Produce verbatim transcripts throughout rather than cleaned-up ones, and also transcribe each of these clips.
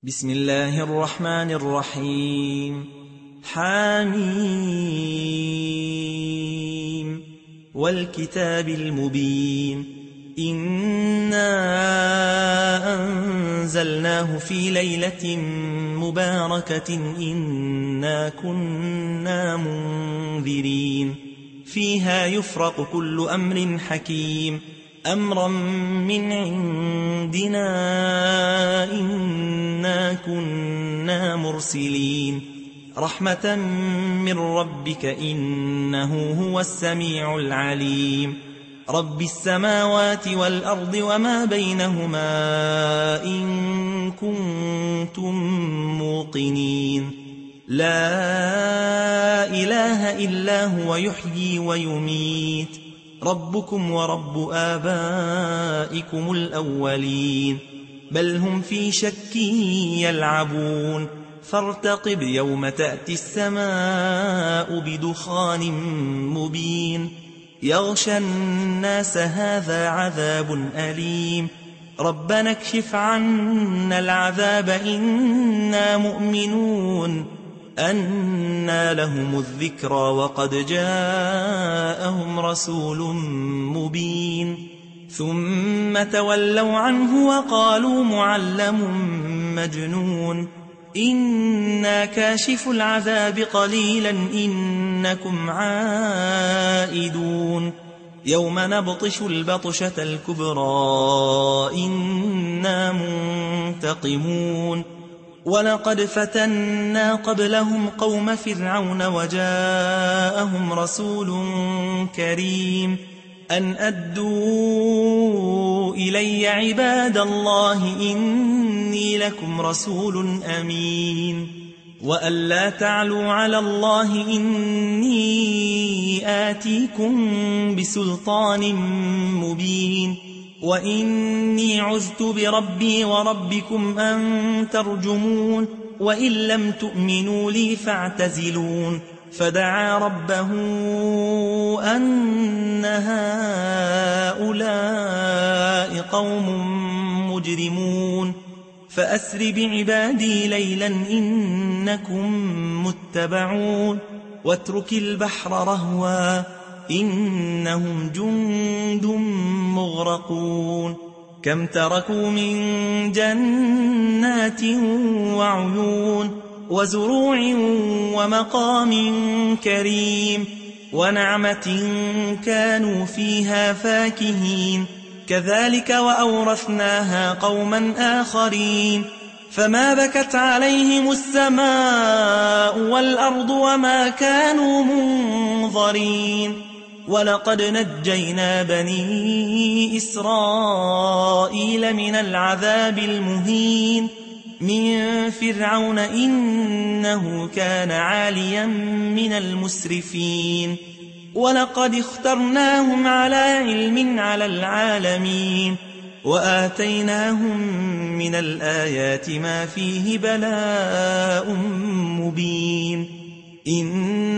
بسم الله الرحمن الرحيم. حميم والكتاب المبين. إنا أنزلناه في ليلة مباركة إنا كنا منذرين فيها يفرق كل أمر حكيم أمرا من عندنا إنا كنا مرسلين رحمة من ربك إنه هو السميع العليم. رب السماوات والأرض وما بينهما إن كنتم موقنين. لا إله إلا هو يحيي ويميت ربكم ورب آبائكم الأولين بل هم في شك يلعبون فارتقب يوم تأتي السماء بدخان مبين يغشى الناس هذا عذاب أليم ربنا اكشف عنا العذاب إنا مؤمنون. أنى لهم الذكرى وقد جاءهم رسول مبين ثم تولوا عنه وقالوا معلم مجنون إنا كاشف العذاب قليلا إنكم عائدون يوم نبطش البطشة الكبرى إنا منتقمون. ولقد فتنا قبلهم قوم فرعون وجاءهم رسول كريم أن أدوا إلي عباد الله إني لكم رسول أمين وأن لا تعلوا على الله إني آتيكم بسلطان مبين وإني عذت بربي وربكم أن ترجمون وإن لم تؤمنوا لي فاعتزلون. فدعا ربه أن هؤلاء قوم مجرمون فأسر بعبادي ليلا إنكم متبعون واترك البحر رهوا إنهم جند مغرقون. كم تركوا من جنات وعيون وزروع ومقام كريم ونعمة كانوا فيها فاكهين كذلك وأورثناها قوما آخرين فما بكت عليهم السماء والأرض وما كانوا منظرين. ولقد نجينا بني إسرائيل من العذاب المهين من فرعون إنه كان عاليا من المسرفين ولقد اخترناهم على علم على العالمين وآتيناهم من الآيات ما فيه بلاء مبين. إن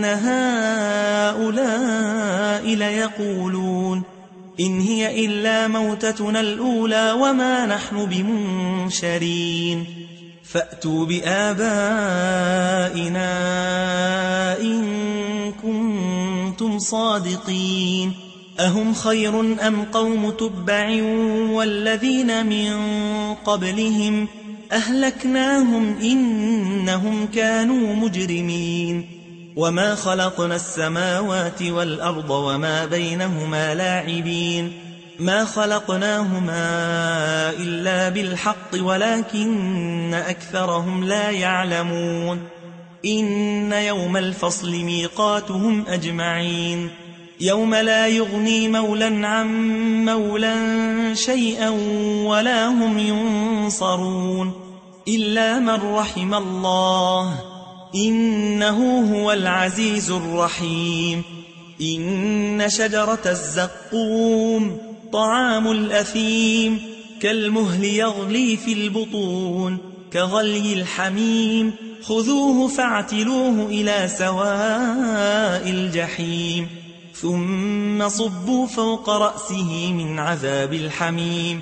هؤلاء ليقولون إن هي إلا موتتنا الأولى وما نحن بمنشرين فأتوا بآبائنا إن كنتم صادقين. أهم خير أم قوم تبع والذين من قبلهم أهلكناهم إنهم كانوا مجرمين. وما خلقنا السماوات والأرض وما بينهما لاعبين ما خلقناهما إلا بالحق ولكن أكثرهم لا يعلمون. إن يوم الفصل ميقاتهم أجمعين يوم لا يغني مولا عن مولا شيئا ولا هم ينصرون إلا من رحم الله إنه هو العزيز الرحيم. إن شجرة الزقوم طعام الأثيم كالمهل يغلي في البطون كغلي الحميم خذوه فاعتلوه إلى سواء الجحيم ثم صبوا فوق رأسه من عذاب الحميم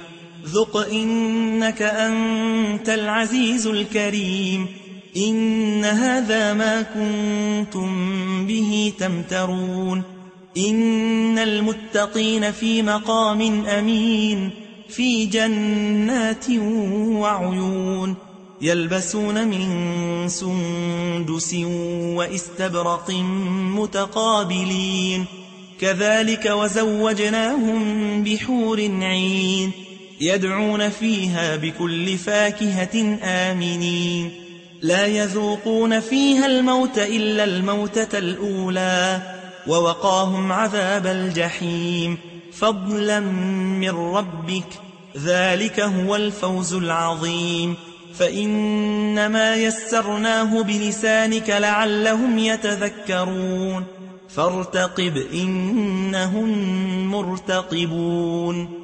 ذق إنك أنت العزيز الكريم إن هذا ما كنتم به تمترون إن المتقين في مقام أمين في جنات وعيون يلبسون من سندس واستبرق متقابلين كذلك وزوجناهم بحور عين يدعون فيها بكل فاكهة آمنين لا يذوقون فيها الموت إلا الموتة الأولى ووقاهم عذاب الجحيم فضلا من ربك ذلك هو الفوز العظيم فإنما يسرناه بلسانك لعلهم يتذكرون فارتقب إنهم مرتقبون